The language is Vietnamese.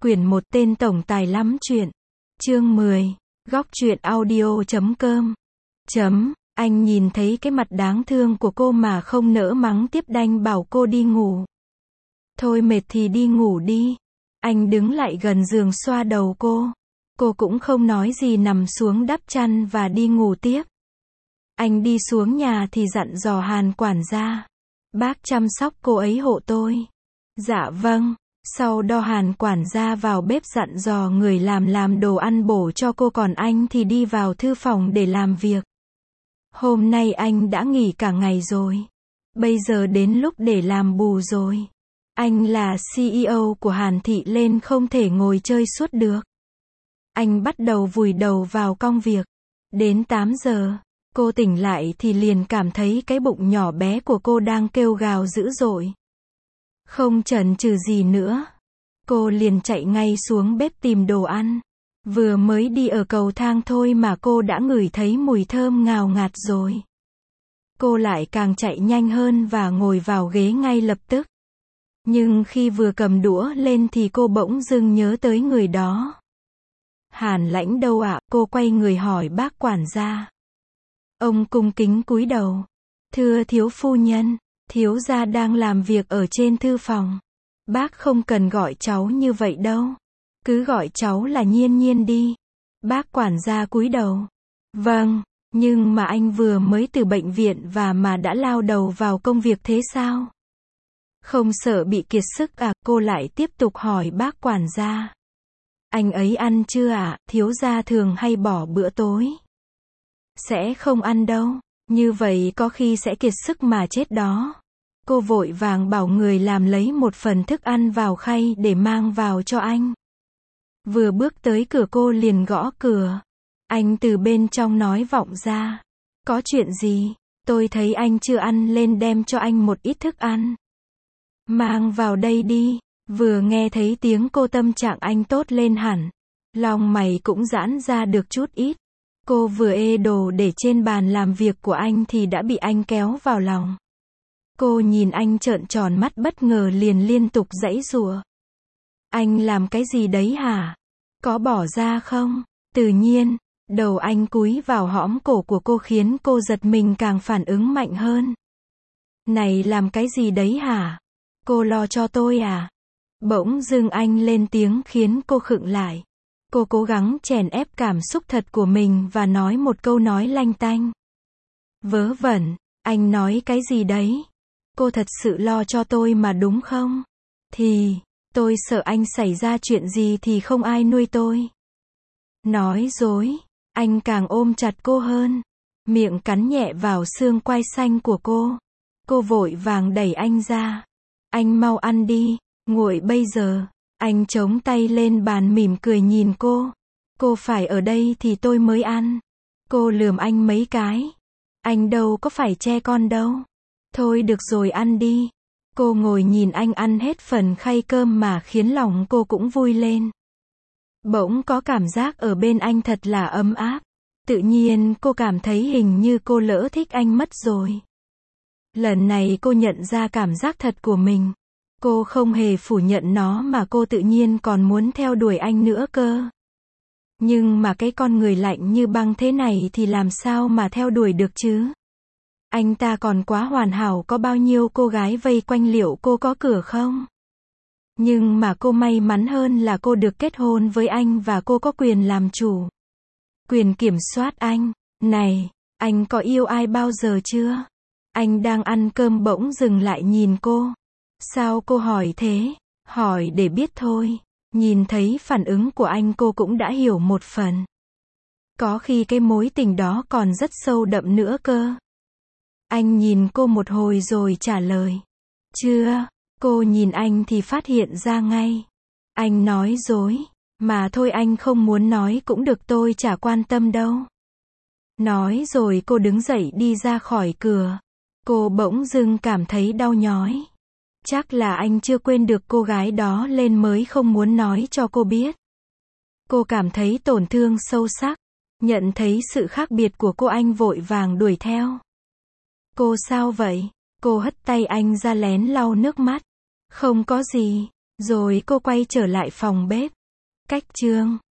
Quyển 1 tên tổng tài lắm chuyện. Chương 10. Góc truyện audio.com. Anh nhìn thấy cái mặt đáng thương của cô mà không nỡ mắng tiếp, đành bảo cô đi ngủ. Thôi mệt thì đi ngủ đi. Anh đứng lại gần giường xoa đầu cô. Cô cũng không nói gì, nằm xuống đắp chăn và đi ngủ tiếp. Anh đi xuống nhà thì dặn dò Hàn quản gia. Bác chăm sóc cô ấy hộ tôi. Dạ vâng. Sau đó Hàn quản gia vào bếp dặn dò người làm đồ ăn bổ cho cô, còn anh thì đi vào thư phòng để làm việc. Hôm nay anh đã nghỉ cả ngày rồi. Bây giờ đến lúc để làm bù rồi. Anh là CEO của Hàn Thị nên không thể ngồi chơi suốt được. Anh bắt đầu vùi đầu vào công việc. Đến 8 giờ, cô tỉnh lại thì liền cảm thấy cái bụng nhỏ bé của cô đang kêu gào dữ dội. Không chần chừ gì nữa, cô liền chạy ngay xuống bếp tìm đồ ăn. Vừa mới đi ở cầu thang thôi mà cô đã ngửi thấy mùi thơm ngào ngạt rồi. Cô lại càng chạy nhanh hơn và ngồi vào ghế ngay lập tức. Nhưng khi vừa cầm đũa lên thì cô bỗng dưng nhớ tới người đó. Hàn Lãnh đâu ạ? Cô quay người hỏi bác quản gia. Ông cung kính cúi đầu. Thưa thiếu phu nhân, thiếu gia đang làm việc ở trên thư phòng. Bác không cần gọi cháu như vậy đâu. Cứ gọi cháu là Nhiên Nhiên đi. Bác quản gia cúi đầu. Vâng, nhưng mà anh vừa mới từ bệnh viện và mà đã lao đầu vào công việc thế sao? Không sợ bị kiệt sức à? Cô lại tiếp tục hỏi bác quản gia. Anh ấy ăn chưa ạ? Thiếu gia thường hay bỏ bữa tối. Sẽ không ăn đâu. Như vậy có khi sẽ kiệt sức mà chết đó. Cô vội vàng bảo người làm lấy một phần thức ăn vào khay để mang vào cho anh. Vừa bước tới cửa cô liền gõ cửa. Anh từ bên trong nói vọng ra. Có chuyện gì? Tôi thấy anh chưa ăn nên đem cho anh một ít thức ăn. Mang vào đây đi. Vừa nghe thấy tiếng cô, tâm trạng anh tốt lên hẳn. Lòng mày cũng giãn ra được chút ít. Cô vừa ê đồ để trên bàn làm việc của anh thì đã bị anh kéo vào lòng. Cô nhìn anh trợn tròn mắt bất ngờ, liền liên tục giãy giụa. Anh làm cái gì đấy hả? Có bỏ ra không? Tự nhiên, đầu anh cúi vào hõm cổ của cô khiến cô giật mình, càng phản ứng mạnh hơn. Này, làm cái gì đấy hả? Cô lo cho tôi à? Bỗng dưng anh lên tiếng khiến cô khựng lại. Cô cố gắng chèn ép cảm xúc thật của mình và nói một câu nói lanh tanh. Vớ vẩn, anh nói cái gì đấy? Cô thật sự lo cho tôi mà đúng không? Thì, tôi sợ anh xảy ra chuyện gì thì không ai nuôi tôi. Nói dối, anh càng ôm chặt cô hơn. Miệng cắn nhẹ vào xương quai xanh của cô. Cô vội vàng đẩy anh ra. Anh mau ăn đi, nguội bây giờ. Anh chống tay lên bàn mỉm cười nhìn cô. Cô phải ở đây thì tôi mới ăn. Cô lườm anh mấy cái. Anh đâu có phải che con đâu. Thôi được rồi, ăn đi. Cô ngồi nhìn anh ăn hết phần khay cơm mà khiến lòng cô cũng vui lên. Bỗng có cảm giác ở bên anh thật là ấm áp. Tự nhiên cô cảm thấy hình như cô lỡ thích anh mất rồi. Lần này cô nhận ra cảm giác thật của mình. Cô không hề phủ nhận nó mà cô tự nhiên còn muốn theo đuổi anh nữa cơ. Nhưng mà cái con người lạnh như băng thế này thì làm sao mà theo đuổi được chứ? Anh ta còn quá hoàn hảo, có bao nhiêu cô gái vây quanh, liệu cô có cửa không? Nhưng mà cô may mắn hơn là cô được kết hôn với anh và cô có quyền làm chủ. Quyền kiểm soát anh. Này, anh có yêu ai bao giờ chưa? Anh đang ăn cơm bỗng dừng lại nhìn cô. Sao cô hỏi thế? Hỏi để biết thôi. Nhìn thấy phản ứng của anh, cô cũng đã hiểu một phần. Có khi cái mối tình đó còn rất sâu đậm nữa cơ. Anh nhìn cô một hồi rồi trả lời. Chưa. Cô nhìn anh thì phát hiện ra ngay. Anh nói dối. Mà thôi, anh không muốn nói cũng được, tôi chả quan tâm đâu. Nói rồi cô đứng dậy đi ra khỏi cửa. Cô bỗng dưng cảm thấy đau nhói. Chắc là anh chưa quên được cô gái đó nên mới không muốn nói cho cô biết. Cô cảm thấy tổn thương sâu sắc. Nhận thấy sự khác biệt của cô, anh vội vàng đuổi theo. Cô sao vậy? Cô hất tay anh ra, lén lau nước mắt. Không có gì. Rồi cô quay trở lại phòng bếp. Cách chương